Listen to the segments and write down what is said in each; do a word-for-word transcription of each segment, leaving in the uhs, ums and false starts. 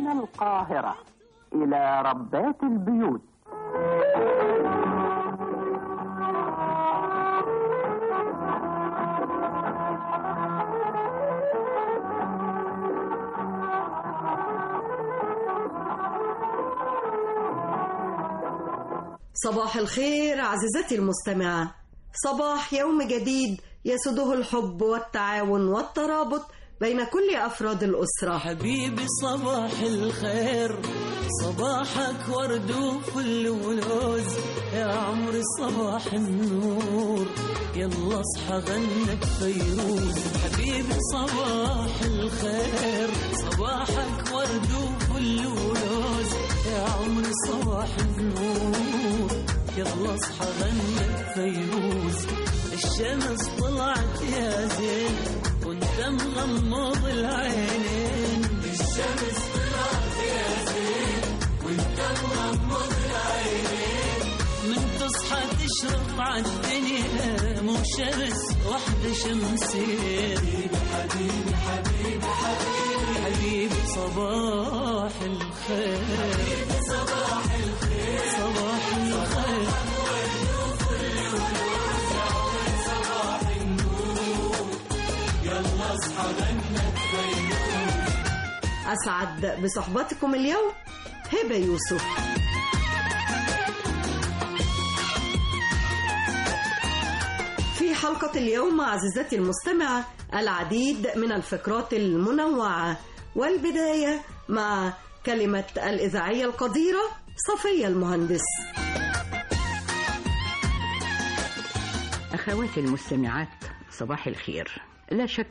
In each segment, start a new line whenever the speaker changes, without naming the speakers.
القاهرة إلى ربات البيوت.
صباح الخير عزيزتي المستمعة، صباح يوم جديد يسده الحب والتعاون والترابط بين كل أفراد الأسرة.
حبيبي صباح الخير، صباحك ورد وفل ولوز، يا عمري صباح النور، يلا اصحى غنك فيروز. حبيبي صباح الخير، صباحك ورد وفل ولوز، يا عمري صباح النور، يلا اصحى غنك فيروز. الشمس طلعت يا زين وانت مغمض العينين، الشمس طلعت يا زين وانت مغمض العينين. من تصحى تشرق عالدنيا مو شمس وحدة شمسين. حبيبي حبيبي حبيبي حبيبي صباح الخير، حبيبي صباح الخير، صباح الخير.
أسعد بصحبتكم اليوم هبة يوسف. في حلقة اليوم عزيزتي المستمعة العديد من الفقرات المنوعة، والبداية مع كلمة الإذاعية القديرة صفية المهندس.
أخواتي المستمعات صباح الخير. لا شك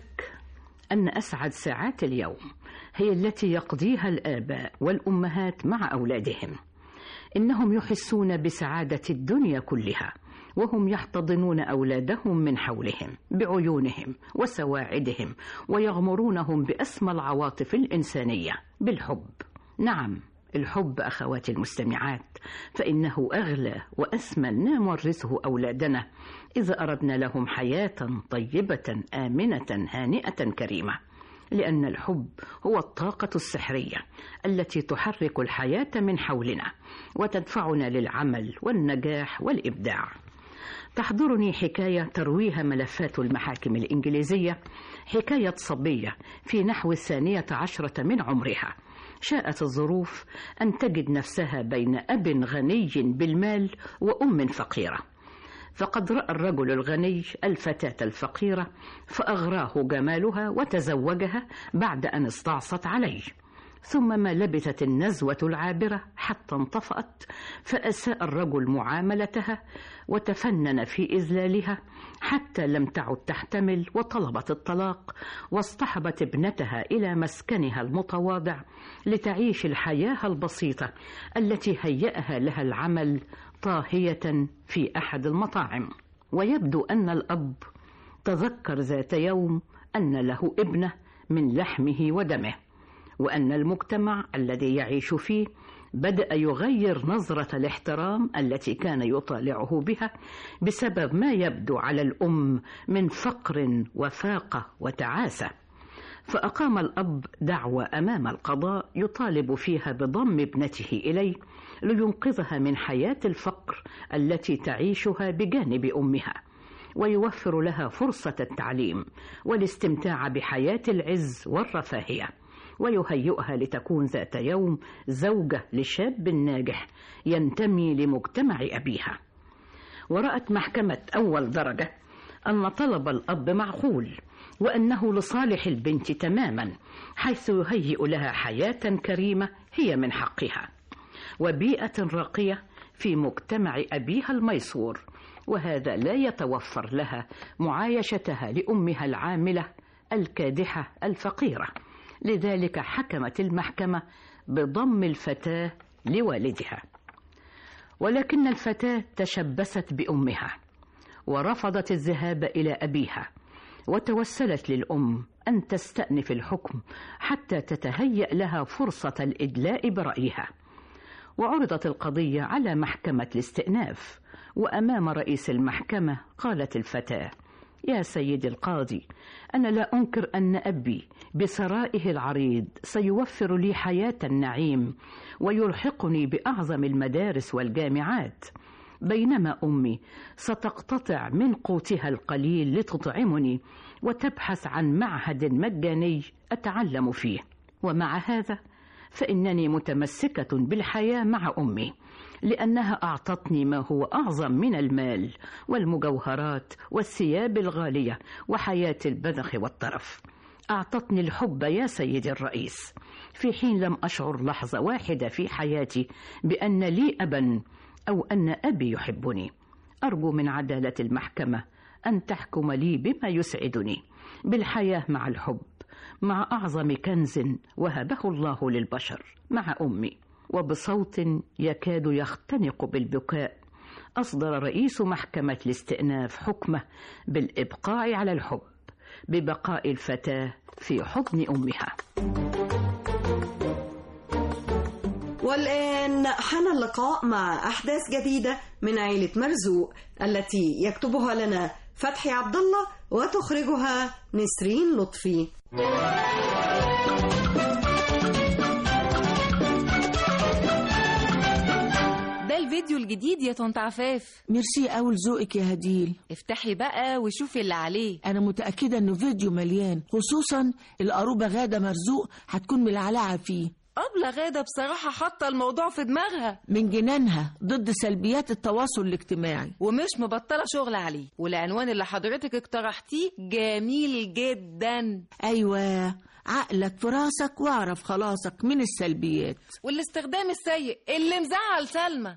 أن أسعد ساعات اليوم هي التي يقضيها الآباء والأمهات مع أولادهم. إنهم يحسون بسعادة الدنيا كلها وهم يحتضنون أولادهم من حولهم بعيونهم وسواعدهم، ويغمرونهم بأسمى العواطف الإنسانية بالحب. نعم، الحب أخواتي المستمعات، فإنه أغلى وأثمن ما نورثه أولادنا إذا أردنا لهم حياة طيبة آمنة هانئة كريمة، لأن الحب هو الطاقة السحرية التي تحرك الحياة من حولنا وتدفعنا للعمل والنجاح والإبداع. تحضرني حكاية ترويها ملفات المحاكم الإنجليزية، حكاية صبية في نحو الثانية عشرة من عمرها، شاءت الظروف أن تجد نفسها بين أب غني بالمال وأم فقيرة. فقد رأى الرجل الغني الفتاة الفقيرة فأغراه جمالها وتزوجها بعد أن استعصت عليه، ثم ما لبثت النزوة العابرة حتى انطفأت، فأساء الرجل معاملتها وتفنن في إذلالها حتى لم تعد تحتمل وطلبت الطلاق، واصطحبت ابنتها إلى مسكنها المتواضع لتعيش الحياة البسيطة التي هيأها لها العمل طاهية في أحد المطاعم. ويبدو أن الأب تذكر ذات يوم أن له ابنة من لحمه ودمه، وأن المجتمع الذي يعيش فيه بدأ يغير نظرة الاحترام التي كان يطالعه بها بسبب ما يبدو على الأم من فقر وفاقة وتعاسة. فأقام الأب دعوى أمام القضاء يطالب فيها بضم ابنته إليه لينقذها من حياة الفقر التي تعيشها بجانب أمها، ويوفر لها فرصة التعليم والاستمتاع بحياة العز والرفاهية، ويهيئها لتكون ذات يوم زوجة لشاب ناجح ينتمي لمجتمع أبيها. ورأت محكمة أول درجة أن طلب الأب معقول، وأنه لصالح البنت تماما، حيث يهيئ لها حياة كريمة هي من حقها، وبيئة راقية في مجتمع أبيها الميسور، وهذا لا يتوفر لها معايشتها لأمها العاملة الكادحة الفقيرة. لذلك حكمت المحكمة بضم الفتاة لوالدها، ولكن الفتاة تشبثت بأمها ورفضت الذهاب إلى أبيها، وتوسلت للأم أن تستأنف الحكم حتى تتهيأ لها فرصة الإدلاء برأيها. وعرضت القضية على محكمة الاستئناف، وأمام رئيس المحكمة قالت الفتاة: يا سيدي القاضي، أنا لا أنكر أن أبي بثرائه العريض سيوفر لي حياة النعيم ويلحقني بأعظم المدارس والجامعات، بينما أمي ستقتطع من قوتها القليل لتطعمني وتبحث عن معهد مجاني أتعلم فيه. ومع هذا فإنني متمسكة بالحياة مع أمي، لأنها أعطتني ما هو أعظم من المال والمجوهرات والثياب الغالية وحياة البذخ والترف. أعطتني الحب يا سيدي الرئيس، في حين لم أشعر لحظة واحدة في حياتي بأن لي أبا أو أن أبي يحبني. أرجو من عدالة المحكمة أن تحكم لي بما يسعدني، بالحياة مع الحب، مع أعظم كنز وهبه الله للبشر، مع أمي. وبصوت يكاد يختنق بالبكاء أصدر رئيس محكمة الاستئناف حكمه بالإبقاء على الحب، ببقاء الفتاة في حضن أمها.
والآن حان اللقاء مع أحداث جديدة من عائلة مرزوق التي يكتبها لنا فتحي عبد الله وتخرجها نسرين لطفي.
ده الفيديو الجديد يا طنط عفاف.
ميرسي أول ذوقك يا هديل.
افتحي بقى وشوفي اللي عليه.
أنا متأكدة إنه فيديو مليان، خصوصا القروبة غادة مرزوق هتكون ملعلعة فيه.
أبلة غادة بصراحة حاطة الموضوع في دماغها
من جنانها ضد سلبيات التواصل الاجتماعي،
ومش مبطلة شغل عليه. والعنوان اللي حضرتك اقترحتيه جميل جدا.
أيوة، عقلك في راسك واعرف خلاصك من السلبيات
والاستخدام السيء اللي مزعل سلمى.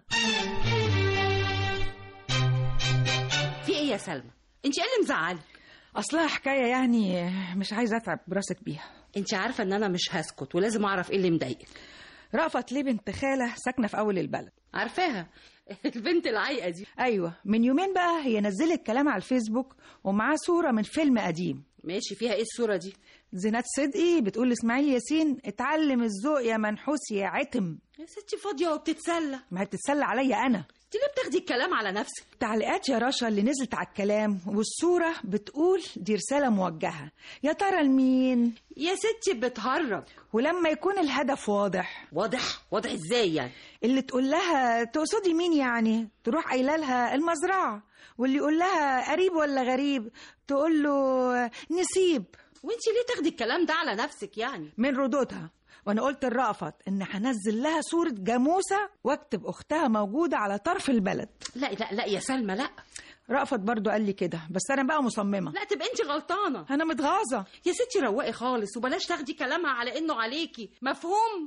في ايه يا سلمى؟ انت ايه اللي مزعلك؟
اصلها حكايه يعني مش عايزه اتعب براسك بيها.
انت عارفه ان انا مش هسكت ولازم اعرف ايه اللي مضايقك.
رأفت ليه بنت خاله ساكنه في اول البلد.
عارفاها البنت العايقه دي.
ايوه، من يومين بقى هي نزلت كلام على الفيسبوك ومعاه صوره من فيلم قديم.
ماشي، فيها ايه الصوره دي؟
زينات صدقي بتقول لاسماعيل ياسين اتعلم الذوق يا منحوس يا عتم.
يا ستي فاضيه وبتتسلى.
ما هي بتتسلى عليا انا.
انت ليه بتاخدي الكلام على نفسك؟
تعليقات يا رشا اللي نزلت على الكلام، والصوره بتقول دي رساله موجهه، يا ترى لمين؟
يا ستي بتهرب.
ولما يكون الهدف واضح.
واضح؟ واضح ازاي يعني؟
اللي تقول لها تقصدي مين يعني تروح قايله لها المزرعه، واللي يقول لها قريب ولا غريب تقول له نسيب.
وانت ليه تاخدي الكلام ده على نفسك يعني؟
من ردودها. وانا قلت لرأفت ان هنزل لها صورة جاموسة واكتب اختها موجودة على طرف البلد.
لا لا لا يا سلمى لا.
رأفت برضو قال لي كده، بس انا بقى مصممة.
لا تبقى انت غلطانة.
انا متغاظة.
يا ستي روقي خالص وبلاش تاخدي كلامها على انه عليكي، مفهوم؟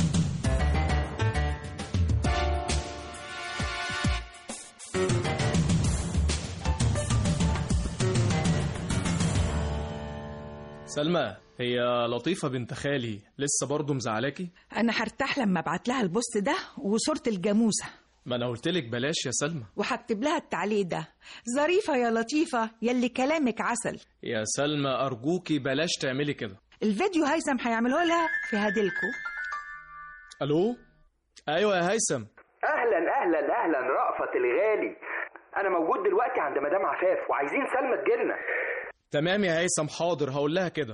سلمى، هي لطيفة بنت خالي لسه برضو مزعلاكي؟
انا هرتاح لما ابعت لها البوست ده وصورة الجاموسة.
ما انا قلتلك بلاش يا سلمى.
وهكتب لها التعليق ده، ظريفة يا لطيفة يلي كلامك عسل.
يا سلمى أرجوكي بلاش تعملي كده.
الفيديو هيثم هيعمله لها في هديلكو.
الو، ايوه يا هيثم.
اهلا اهلا اهلا رأفت الغالي، انا موجود دلوقتي عند مدام عفاف وعايزين سلمى تجيلنا.
تمام يا هيثم، حاضر هقول لها كده.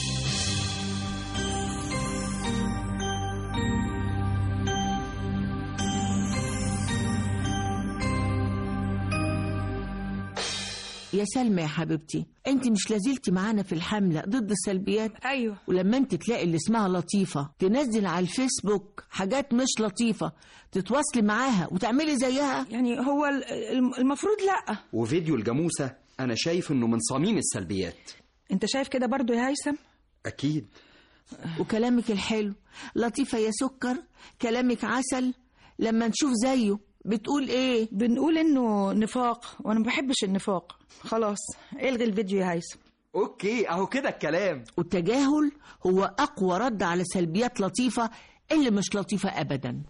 يا سلمى يا حبيبتي، انت مش لازلتي معانا في الحملة ضد السلبيات؟
ايوه.
ولما انت تلاقي اللي اسمها لطيفة تنزل على الفيسبوك حاجات مش لطيفة تتواصلي معاها وتعملي زيها؟
يعني هو المفروض لا.
وفيديو الجاموسة انا شايف انه من صميم السلبيات.
انت شايف كده برضو يا هيثم؟
اكيد.
وكلامك الحلو لطيفة يا سكر، كلامك عسل. لما نشوف زيه بتقول ايه؟
بنقول انه نفاق، وانا ما بحبش النفاق. خلاص الغي الفيديو يا هيثم.
اوكي، اهو كده الكلام.
والتجاهل هو اقوى رد على سلبيات لطيفة اللي مش لطيفة ابدا.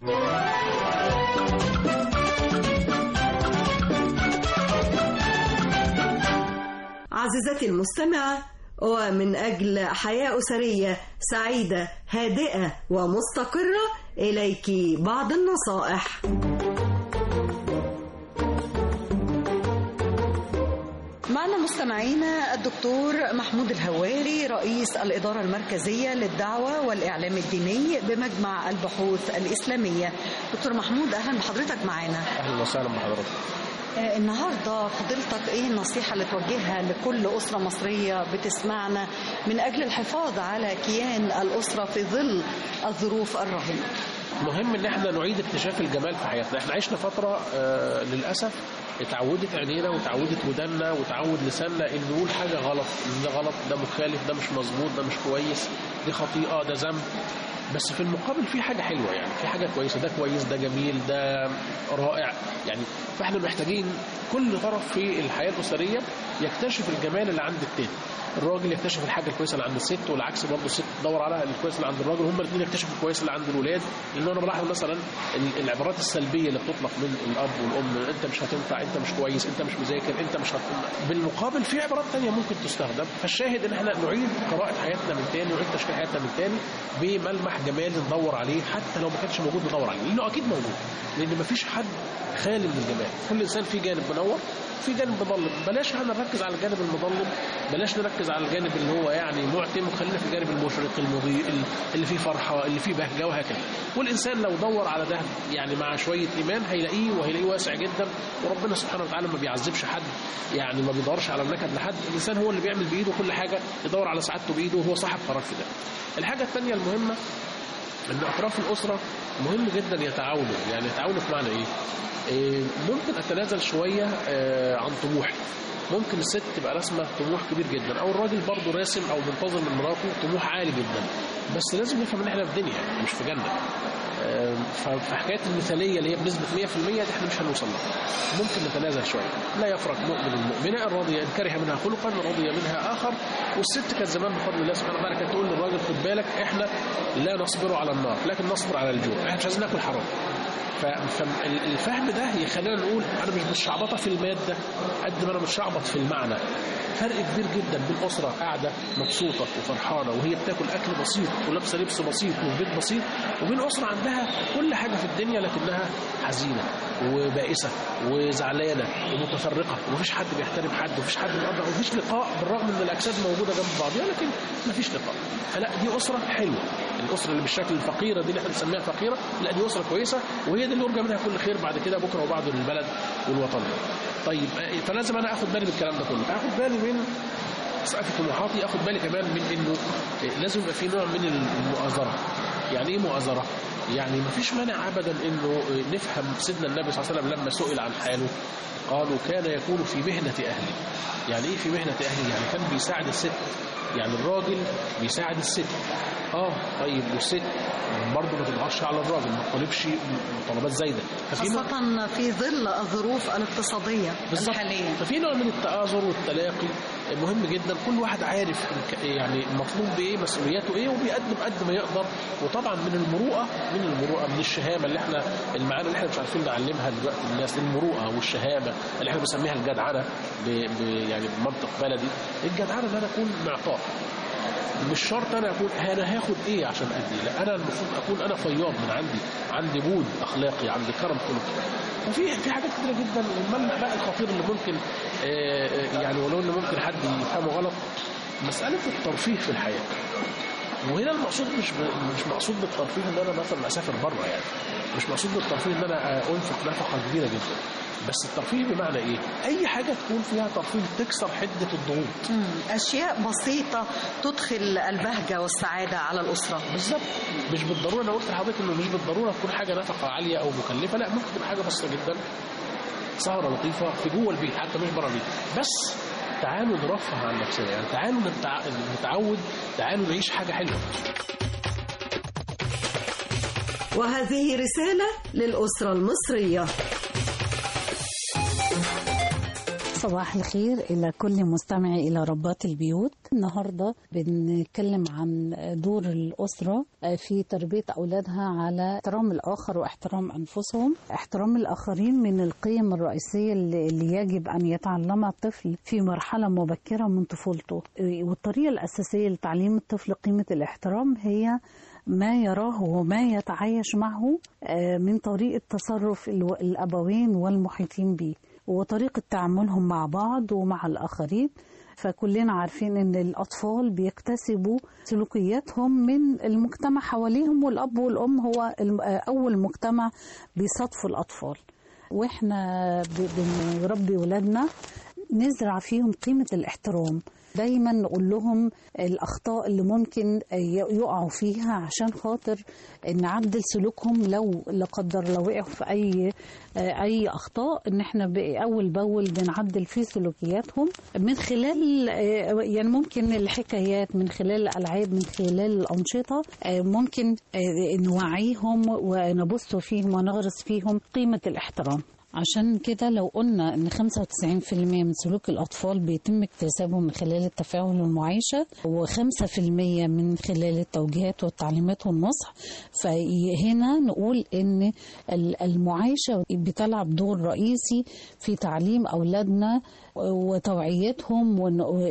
عزيزتي المستمعة، ومن أجل حياة أسرية سعيدة هادئة ومستقرة إليك بعض النصائح. معنا مستمعينا الدكتور محمود الهواري رئيس الإدارة المركزية للدعوة والإعلام الديني بمجمع البحوث الإسلامية. دكتور محمود أهلا بحضرتك معنا.
أهلا وسهلا بحضرتك.
آه النهاردة فضيلتك إيه النصيحة اللي توجهها لكل أسرة مصرية بتسمعنا من أجل الحفاظ على كيان الأسرة في ظل الظروف الراهنة؟
مهم ان احنا نعيد اكتشاف الجمال في حياتنا. احنا عشنا فترة آه للأسف اتعودت عينينا وتعودت ودنا وتعود لساننا ان نقول حاجة غلط، ان ده غلط، ده مخالف، ده مش مظبوط، ده مش كويس، دي خطيئة، ده ذنب. بس في المقابل في حاجة حلوة، يعني في حاجة كويسة، ده كويس، ده جميل، ده رائع يعني. فاحنا محتاجين كل طرف في الحياة الأسرية يكتشف الجمال اللي عند التاني. الراجل يكتشف الحاجة الكويسة اللي عند الست، والعكس برضه الست تدور على الكويس اللي عند الراجل، هما الاثنين يكتشفوا الكويس اللي عند الولاد. لأن أنا بلاحظ مثلا العبارات السلبية اللي بتطلق من الأب والأم، أنت مش هتنفع، أنت مش كويس، أنت مش مذاكر، أنت مش هتكون. بالمقابل في عبارات تانية ممكن تستخدم. فالشاهد إن احنا نعيد قراءة حياتنا من تاني، نعيد تشكيل حياتنا من تاني بملمح جمالي ندور عليه، حتى لو ما كانش موجود ندور عليه، لأنه أكيد موجود. لأن ما فيش حد خالي من الجمال، كل إنسان في جانب منور في جانب مظلم. بلاش احنا نركز على الجانب المظلم، بلاش نركز على الجانب اللي هو يعني معتم، وخلينا في الجانب المشرق المضيء اللي فيه فرحة، اللي فيه بهجة وهكذا. والإنسان لو دور على ده يعني مع شوية إيمان هيلاقيه، وهيلاقيه واسع جدا. وربنا سبحانه وتعالى ما بيعذبش حد، يعني ما بيدورش على النكد لحد. الإنسان هو اللي بيعمل بإيده كل حاجة، يدور على سعادته بإيده، وهو صاحب قرار في ده. الحاجة الثانية المهمة ان اطراف الاسره مهم جدا يتعاونوا. يعني يتعاونوا في معنى ايه؟ إيه ممكن اتنازل شويه آه عن طموحي. ممكن الست تبقى راسمه طموح كبير جدا، او الراجل برضه راسم او منتظر من مراته طموح عالي جدا. بس لازم نفهم ان احنا في دنيا مش في جنه. آه فحكايه المثاليه اللي هي بنسبه مية في المية دي احنا مش هنوصل لها. ممكن نتنازل شويه. لا يفرق مؤمن المؤمنه، ان رضي ان كره منها خلقا رضي منها اخر. والست كانت زمان بفضل الله سبحانه وتعالى كانت تقول للراجل خد بالك احنا لا نصبر على النار لكن نصبر على الجوع، احنا مش عايزين ناكل حرام. فالفهم ده يخلينا نقول انا مش متشعبطه في الماده قد ما انا متشعبط في المعنى. فرق كبير جدا بين اسره قاعده مبسوطه وفرحانه وهي بتاكل اكل بسيط ولابسه لبس بسيط وفي بيت بسيط، وبين اسره عندها كل حاجه في الدنيا لكنها حزينه وبائسه وزعلانه ومتفرقه، ومفيش حد بيحترم حد، ومفيش حد بيقدر، ومفيش لقاء بالرغم ان الاجساد موجوده جنب بعضها لكن مفيش لقاء. فلا دي اسره حلوه. الاسره اللي بالشكل الفقيره دي اللي احنا بنسميها فقيره، لا دي اسره كويسه، وهي دي اللي يرجى منها كل خير بعد كده بكره وبعده للبلد والوطن. طيب فلازم انا اخد بالي من الكلام ده كله، اخد بالي من سقف طموحاتي، اخد بالي كمان من انه لازم يبقى في نوع من المؤازره. يعني ايه مؤازره؟ يعني ما فيش مانع ابدا انه نفهم سيدنا النبي صلى الله عليه وسلم لما سئل عن حاله قالوا كان يكون في مهنه اهله. يعني ايه في مهنه اهله؟ يعني كان بيساعد الست. يعني الراجل بيساعد الست. اه طيب والست برضه ما تضغطش على الراجل، ما تطالبش طلبات زايده،
خاصة في ظل الظروف الاقتصادية الحالية.
ففي نوع من التآزر والتلاقي مهم جدا. كل واحد عارف يعني المطلوب بايه، مسؤولياته ايه، وبيقدم قد ما يقدر. وطبعا من المروءه من المروءه من الشهامه اللي احنا المعاني اللي احنا مش عارفين نعلمها دلوقتي الناس، المروءه والشهامه اللي احنا بنسميها الجدعنه يعني بمنطق بلدي. الجدعنه ان انا اكون معطاء، مش شرط انا اكون انا هاخد ايه عشان ادي، لا انا المفروض اكون انا فياض من عندي، عندي بود اخلاقي، عندي كرم خلقي. وفي في حاجات كتيره جدا. والملمح بقى الخطير اللي ممكن يعني ولو ان ممكن حد يفهمه غلط، مساله الترفيه في الحياه. وهنا المقصود مش مش مقصود بالترفيه ان انا مثلا اسافر بره، يعني مش مقصود بالترفيه ان انا انفق نفقه كبيره جدا. بس الترفيه بمعنى ايه؟ اي حاجه تكون فيها ترفيه تكسر حده الضغوط.
اشياء بسيطه تدخل البهجه والسعاده على الاسره.
بالظبط. مش بالضروره، انا قلت لحضرتك انه مش بالضروره تكون حاجه نفقه عاليه او مكلفه، لا ممكن تكون حاجه بسيطه جدا، سهره لطيفه في جوه البيت حتى مش بره البيت. بس تعالوا نرفه عن نفسنا، يعني تعالوا نتعود، تعالوا نعيش حاجه حلوه.
وهذه رساله للاسره المصريه.
صباح الخير إلى كل مستمع إلى ربات البيوت. النهاردة بنتكلم عن دور الأسرة في تربية أولادها على احترام الآخر واحترام أنفسهم. احترام الآخرين من القيم الرئيسية اللي يجب أن يتعلمها الطفل في مرحلة مبكرة من طفولته. والطريقة الأساسية لتعليم الطفل قيمة الاحترام هي ما يراه وما يتعايش معه من طريقة تصرف الأبوين والمحيطين به. وطريقة تعاملهم مع بعض ومع الآخرين. فكلنا عارفين ان الأطفال بيكتسبوا سلوكياتهم من المجتمع حواليهم، والأب والأم هو أول مجتمع بيصادفوا الأطفال. واحنا بنربي ولادنا نزرع فيهم قيمة الاحترام، دايما نقول لهم الأخطاء اللي ممكن يقعوا فيها عشان خاطر نعدل سلوكهم لو لا قدر لو وقعوا في أي أي أخطاء، إن إحنا أول بأول بنعدل في سلوكياتهم من خلال يعني ممكن الحكايات، من خلال الألعاب، من خلال الأنشطة، ممكن نوعيهم ونبث فيهم ونغرس فيهم قيمة الاحترام. عشان كده لو قلنا ان خمسة وتسعين بالمية من سلوك الأطفال بيتم اكتسابه من خلال التفاعل والمعايشة، وخمسة بالمية من خلال التوجيهات والتعليمات والنصح، فهنا نقول ان المعايشة بتلعب دور رئيسي في تعليم أولادنا وتوعيتهم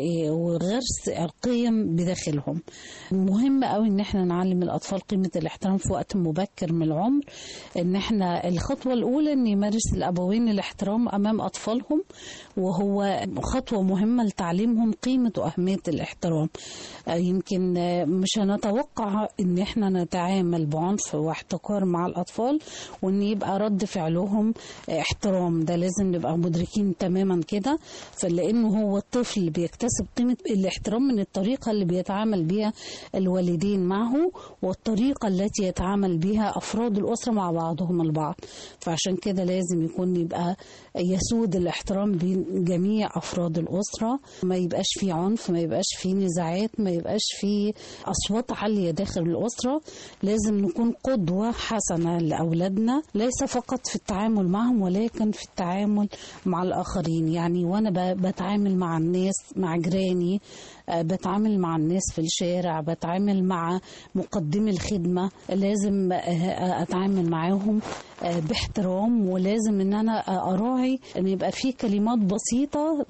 وغرس القيم بداخلهم. مهم قوي ان احنا نعلم الاطفال قيمة الاحترام في وقت مبكر من العمر. ان احنا الخطوة الاولى ان يمارس الابوين الاحترام امام اطفالهم، وهو خطوة مهمة لتعليمهم قيمة واهمية الاحترام. يمكن مش هنتوقع ان احنا نتعامل بعنف واحتقار مع الاطفال وان يبقى رد فعلهم احترام، ده لازم نبقى مدركين تماما كده. فلأنه هو الطفل بيكتسب قيمة الاحترام من الطريقة اللي بيتعامل بها الوالدين معه، والطريقة التي يتعامل بها أفراد الأسرة مع بعضهم البعض. فعشان كده لازم يكون يبقى يسود الاحترام بين جميع أفراد الأسرة، ما يبقاش فيه عنف، ما يبقاش فيه نزاعات، ما يبقاش فيه أصوات عالية داخل الأسرة. لازم نكون قدوة حسنة لأولادنا، ليس فقط في التعامل معهم ولكن في التعامل مع الآخرين. يعني وانا بتعامل مع الناس، مع جيراني، بتعامل مع الناس في الشارع، بتعامل مع مقدمي الخدمة، لازم اتعامل معاهم باحترام، ولازم ان انا اراعي ان يبقى في كلمات بسيطة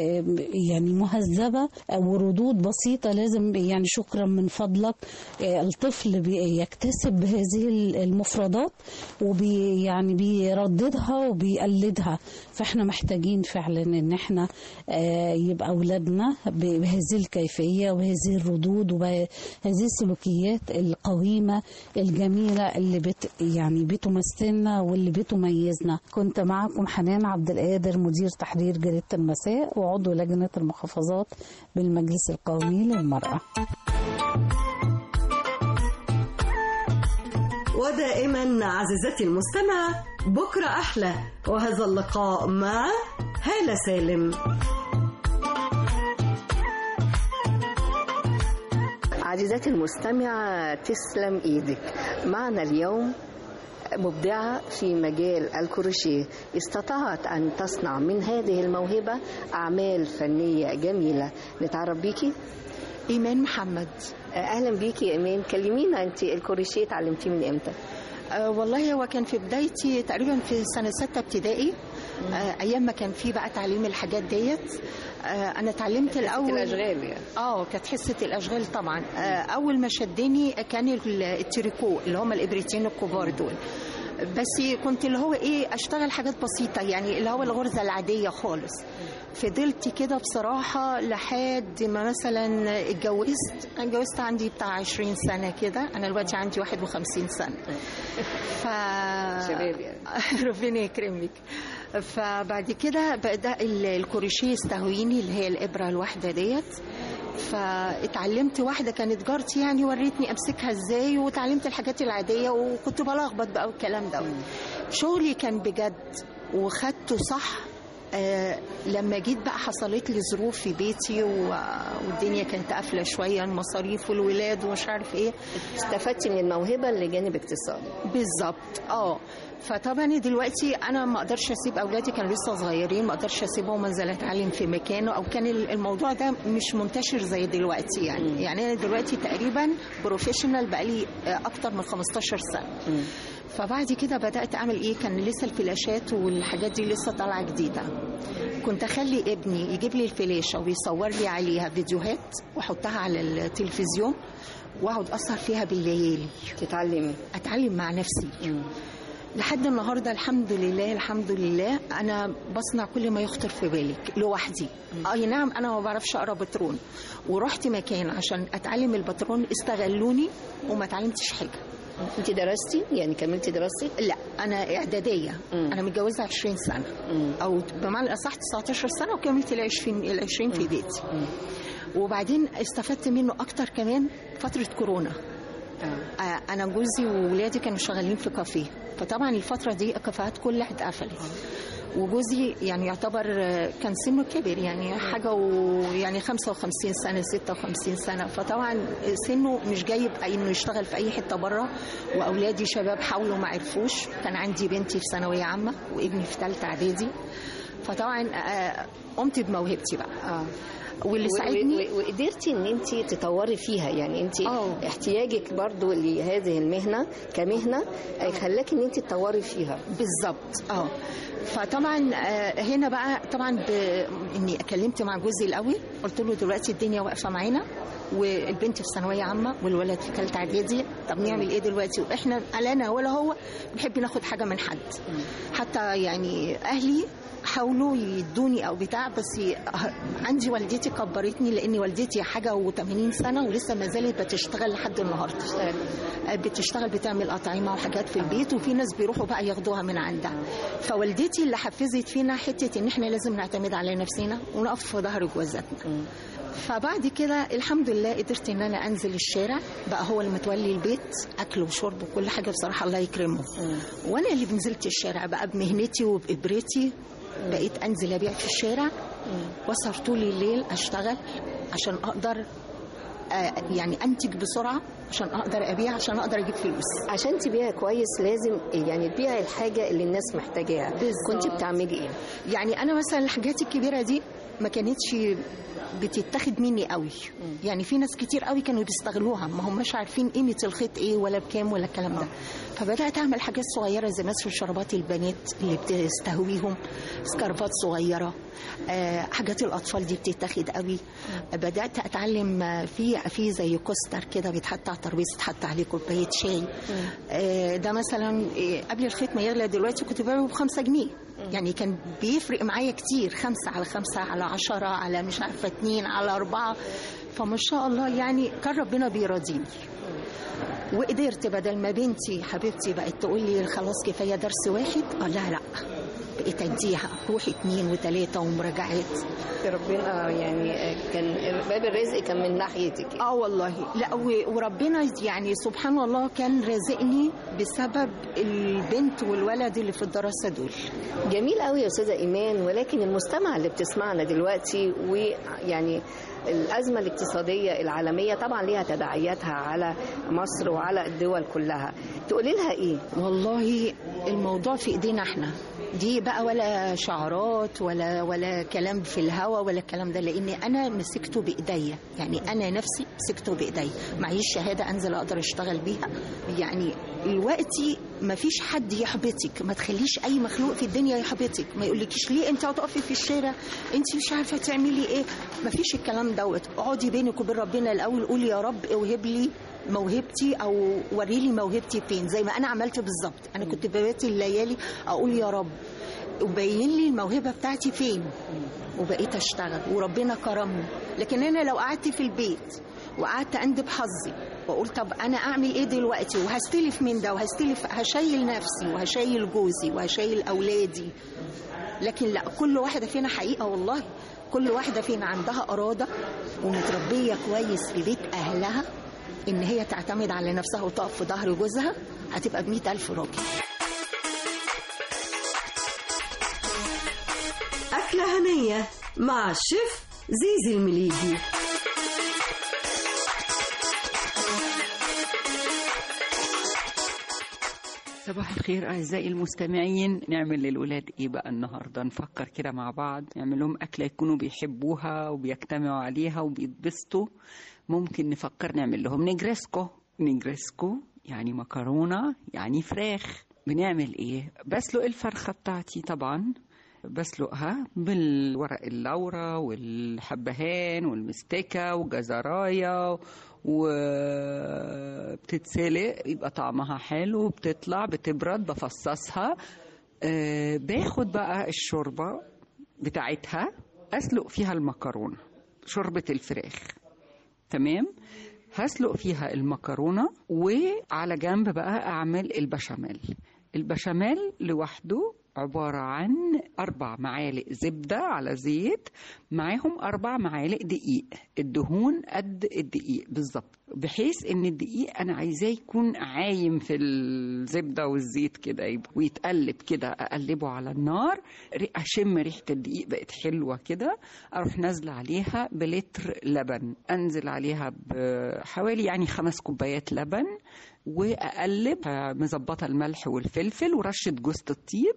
يعني مهذبة وردود بسيطة. لازم يعني شكرا من فضلك. الطفل يكتسب هذه المفردات وبي يعني بيرددها وبيقلدها. فاحنا محتاجين فعلا ان احنا يبقى اولادنا بهذه الكيفية وهذه الردود وهذه السلوكيات القويمة الجميلة اللي بت يعني بتمثلنا واللي بتميزنا. كنت معكم حنان عبد القادر، مدير تحرير جريدة المساء وعضو لجنة المحافظات بالمجلس القومي للمرأة.
ودائما عزيزتي المستمعة بكرة أحلى، وهذا اللقاء مع هالة سالم.
عزيزتي المستمعة تسلم إيدك. معنا اليوم مبدعة في مجال الكروشيه، استطاعت أن تصنع من هذه الموهبة أعمال فنية جميلة. نتعرف بيكي؟
إيمان محمد.
أهلا بيكي يا إيمان. كلمينا، أنت الكروشيه تعلمتيه من إمتى؟
أه والله هو كان في بدايتي تقريبا في سنة ستة ابتدائي، آه ايام ما كان في بقى تعليم الحاجات ديت. آه انا اتعلمت الاول
الاشغال يعني.
اه كانت حصه الاشغال طبعا. آه اول ما شدني كان التريكو اللي هم الابرتين الكبار دول، بس كنت اللي هو ايه اشتغل حاجات بسيطه، يعني اللي هو الغرزه العاديه خالص. فضلت كده بصراحه لحد ما مثلا اتجوزت. انا اتجوزت عندي بتاع عشرين سنه كده، انا دلوقتي عندي واحد وخمسين سنه. ف
شباب يعني.
ربنا يكرمك. فبعد كده بدأ الكروشيه يستهويني، اللي هي الإبرة الواحدة ديت. فاتعلمت واحدة كانت جارتي يعني وريتني أمسكها إزاي، وتعلمت الحاجات العادية وكنت بلخبط بقى والكلام ده. شغلي كان بجد وخدته صح. آه لما جيت بقى حصلت لي ظروف في بيتي والدنيا كانت قافله شويه، المصاريف والولاد ومش عارف ايه.
استفدتي من الموهبه اللي جانب اقتصادي.
بالظبط. اه فطبعا دلوقتي انا ما اقدرش اسيب اولادي، كانوا لسه صغيرين، ما اقدرش اسيبهم انزل اتعلم في مكانه، او كان الموضوع ده مش منتشر زي دلوقتي يعني. م. يعني انا دلوقتي تقريبا بروفيشنال بقالي اكتر من خمستاشر سنه. م. فبعد كده بدأت أعمل إيه، كان لسه الفلاشات والحاجات دي لسه طالعة جديدة. كنت أخلي ابني يجيب لي الفلاشة ويصور لي عليها فيديوهات وأحطها على التلفزيون وأقعد أسهر فيها بالليالي.
تتعلمي؟
أتعلم مع نفسي. م. لحد النهارده الحمد لله الحمد لله انا بصنع كل ما يخطر في بالك لوحدي. اي نعم انا ما بعرفش اقرا باترون، ورحت مكان عشان اتعلم الباترون استغلوني وما اتعلمتش حاجه.
انت درستي يعني كملتي دراستك؟
لا انا اعداديه. مم. انا متجوزه عشرين سنه. مم. او بمعنى الاصح تسعتاشر سنه وكملت ال عشرين ال عشرين في بيتي. مم. وبعدين استفدت منه اكتر كمان فتره كورونا. آه. آه انا جوزي وولادي كانوا شغالين في كافيه، فطبعا الفتره دي الكافيهات كلها اتقفلت. وجوزي يعني يعتبر كان سنه كبير يعني حاجه ويعني خمسة وخمسين سنه ستة وخمسين سنه، فطبعا سنه مش جايب انه يشتغل في اي حته بره. واولادي شباب حاولوا ما عرفوش. كان عندي بنتي في ثانويه عامه وابني في ثالثه اعدادي، فطبعا قمت بموهبتي بقى. اه
واللي ساعدني وقدرتي ان انت تطوري فيها، يعني انت أوه. احتياجك برضو لهذه المهنه كمهنه خلاكي ان انت تطوري فيها.
بالظبط. اه فطبعا هنا بقى طبعا اني كلمت مع جوزي الاول، قلت له دلوقتي الدنيا واقفه معانا والبنت في ثانويه عامه والولد في ثالثه اعدادي، طب نعمل ايه دلوقتي؟ واحنا لا انا ولا هو بنحب ناخد حاجه من حد. حتى يعني اهلي حاولوا يدوني او بتاع، بس عندي والدتي كبرتني لان والدتي حاجه وثمانين سنه ولسه ما زالت بتشتغل لحد النهارده. بتشتغل بتعمل اطعمه وحاجات في البيت، وفي ناس بيروحوا بقى ياخدوها من عندها. فوالدتي اللي حفزت فينا حته ان احنا لازم نعتمد على نفسنا ونقف في ظهر جوازاتنا. فبعد كده الحمد لله قدرت ان انا انزل الشارع، بقى هو اللي متولي البيت اكل وشرب وكل حاجه بصراحه الله يكرمه. وانا اللي نزلت الشارع بقى بمهنتي وبإبرتي، بقيت انزل ابيع في الشارع واسهر طول الليل اشتغل عشان اقدر يعني انتج بسرعه، عشان اقدر ابيع، عشان اقدر اجيب فلوس.
عشان تبيعي كويس لازم يعني تبيعي الحاجه اللي الناس محتاجاها. كنت بتعملي ايه؟
يعني انا مثلا الحاجات الكبيره دي ما كانتش بتتاخد مني قوي. يعني في ناس كتير قوي كانوا بيستغلوها، ما هماش عارفين قيمه الخيط ايه ولا بكام ولا الكلام ده. فبدات اعمل حاجات صغيره زي مثلا شرابات البنات اللي بتستهويهم، سكارفات صغيره، آه حاجات الاطفال دي بتتاخد قوي. بدات اتعلم في في زي كوستر كده بيتحط على الترابيزه، تحط عليه كوبايه شاي. آه ده مثلا قبل الخيط ما يغلى دلوقتي كنت ببيعه بخمسة جنيه. يعني كان بيفرق معايا كتير، خمسة على خمسة على عشرة على مش عارفة اتنين على أربعة. فما شاء الله يعني كان ربنا بيراضيني. وقدرت بدل ما بنتي حبيبتي بقت تقول لي خلاص كفاية درس واحد، قال لها لا بقيت اديها روحي اتنين وتلاتة ومراجعات.
ربنا يعني كان باب الرزق كان من ناحيتك.
اه والله لا، وربنا يعني سبحان الله كان رازقني بسبب البنت والولد اللي في الدراسه دول.
جميل قوي يا استاذه ايمان، ولكن المستمع اللي بتسمعنا دلوقتي ويعني الأزمة الاقتصادية العالمية طبعا ليها تداعياتها على مصر وعلى الدول كلها، تقولي لها ايه؟
والله الموضوع في ايدينا احنا، دي بقى ولا شعارات ولا ولا كلام في الهوا ولا الكلام ده، لان انا مسكته بايديا. يعني انا نفسي مسكته بايديا، معيش شهاده انزل اقدر اشتغل بيها. يعني دلوقتي ما فيش حد يحبطك، ما تخليش اي مخلوق في الدنيا يحبطك، ما يقولكيش ليه انت هتقفي في الشارع، انت مش عارفه تعملي ايه. ما فيش الكلام دوت. اقعدي بينك وبين ربنا الاول، قولي يا رب اوهب لي موهبتي او وري لي موهبتي فين، زي ما انا عملت بالظبط. انا كنت ببات الليالي اقول يا رب وبين لي الموهبه بتاعتي فين، وبقيت اشتغل وربنا كرمني. لكن انا لو قعدت في البيت وقعدت اندب حظي واقول طب انا اعمل ايه دلوقتي، وهستلف من ده وهستلف، هشيل نفسي وهشيل جوزي وهشيل اولادي. لكن لا، كل واحده فينا حقيقه والله، كل واحده فينا عندها اراده ومتربيه كويس في بيت اهلها ان هي تعتمد على نفسها وتقف في ظهر جوزها، هتبقى بمئة ألف راجل.
أكلة هنية مع الشيف زيزي المليجي.
صباح الخير أعزائي المستمعين. نعمل للولاد إيه بقى النهاردة؟ نفكر كده مع بعض، نعمل لهم أكلة يكونوا بيحبوها وبيجتمعوا عليها وبيتبسطوا. ممكن نفكر نعمل لهم نجرسكو. نجرسكو يعني مكرونة يعني فراخ. بنعمل إيه؟ بسلق الفرخة بتاعتي طبعا،
بسلقها بالورق اللورا والحبهان والمستكة وجزراية وبتتسلق، يبقى طعمها حلو، بتطلع بتبرد بفصصها. أه باخد بقى الشوربة بتاعتها أسلق فيها المكرونة، شوربة الفراخ. تمام، هسلق فيها المكرونة وعلى جنب بقى أعمل البشاميل. البشاميل لوحده عبارة عن أربع معالق زبدة على زيت، معاهم أربع معالق دقيق، الدهون قد الدقيق بالظبط، بحيث إن الدقيق أنا عايزاه يكون عايم في الزبدة والزيت كده ويتقلب كده، أقلبه على النار، أشم ريحة الدقيق بقت حلوة كده، أروح نازلة عليها بلتر لبن، أنزل عليها بحوالي يعني خمس كوبايات لبن، وأقلب مظبطة الملح والفلفل ورشة جوز الطيب،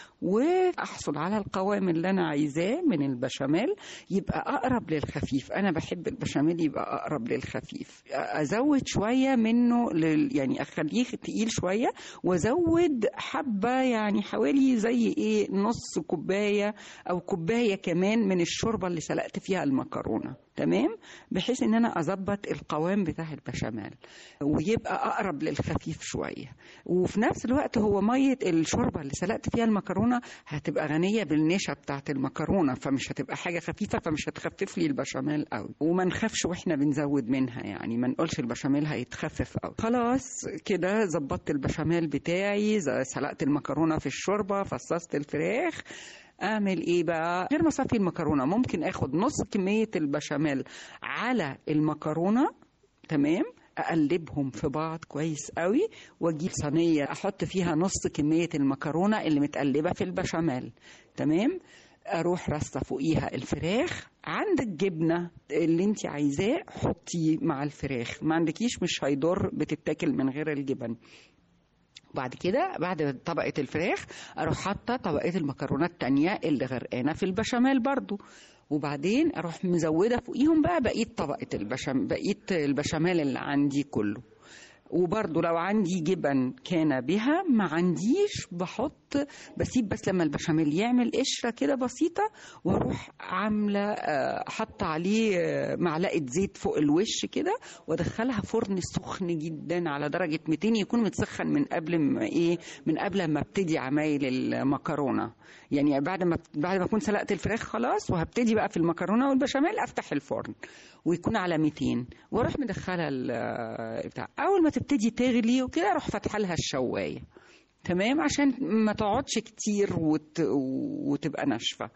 وأحصل على القوام اللي أنا عايزاه من البشاميل، يبقى أقرب للخفيف. أنا بحب البشاميل يبقى أقرب للخفيف، أزود شوية منه لل... يعني أخليه تقيل شوية، وأزود حبة يعني حوالي زي إيه نص كوباية أو كوباية كمان من الشوربة اللي سلقت فيها المكرونة. تمام، بحيث ان انا اظبط القوام بتاع البشاميل ويبقى اقرب للخفيف شويه، وفي نفس الوقت هو ميه الشوربه اللي سلقت فيها المكرونه هتبقى غنيه بالنشا بتاعه المكرونه، فمش هتبقى حاجه خفيفه، فمش هتخفف لي البشاميل قوي، وما نخافش واحنا بنزود منها، يعني ما نقولش البشاميل هيتخفف قوي. خلاص كده ظبطت البشاميل بتاعي، سلقت المكرونه في الشوربه، فصصت الفراخ. اعمل ايه بقى؟ غير ما اصفي المكرونه، ممكن اخد نص كميه البشاميل على المكرونه، تمام، اقلبهم في بعض كويس قوي، واجيب صينيه احط فيها نص كميه المكرونه اللي متقلبه في البشاميل. تمام، اروح رصه فوقيها الفراخ، عندك جبنه اللي انت عايزاه حطيه مع الفراخ، ما عندكيش مش هيضر، بتتاكل من غير الجبن. بعد كده بعد طبقة الفراخ أروح حاطة طبقة المكرونة التانية اللي غرقانة في البشاميل برضو، وبعدين أروح مزودة فوقيهم بقى بقية طبقة البشاميل، بقية البشاميل اللي عندي كله. وبرضو لو عندي جبن كان بها، ما عنديش بحط، بسيب بس لما البشاميل يعمل قشرة كده بسيطة، واروح عاملة حط عليه معلقة زيت فوق الوش كده، وادخلها فرن سخن جدا على درجة مئتين، يكون متسخن من قبل ما ايه من قبل ما ابتدي عمايل المكرونة، يعني بعد ما بعد ما اكون سلقت الفراخ خلاص وهبتدي بقى في المكرونة والبشاميل، افتح الفرن ويكون على مئتين، واروح مدخلها بتاع. اول ما تبتدي تغلي وكده اروح فاتحه لها الشوايه، تمام، عشان ما تقعدش كتير وت... وتبقى ناشفه،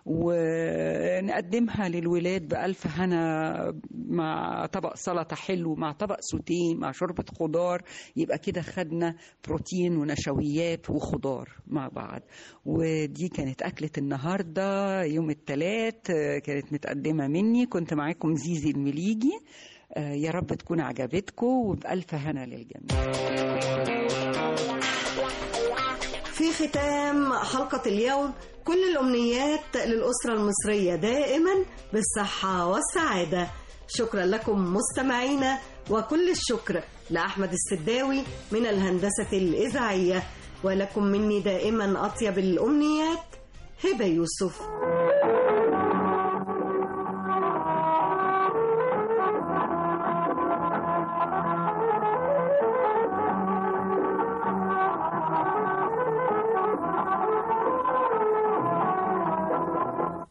ونقدمها للولاد بألف هنا مع طبق سلطه حلو، مع طبق سوتيه، مع شوربه خضار، يبقى كده خدنا بروتين ونشويات وخضار مع بعض. ودي كانت أكلة النهارده يوم الثلاث، كانت متقدمه مني، كنت معاكم زيزي المليجي. يا رب تكون عجبتكم، وبألف هنا للجميع.
في ختام حلقة اليوم، كل الأمنيات للأسرة المصرية دائما بالصحة والسعادة. شكرا لكم مستمعينا، وكل الشكر لأحمد السداوي من الهندسة الإذاعية، ولكم مني دائما أطيب الأمنيات، هبة يوسف.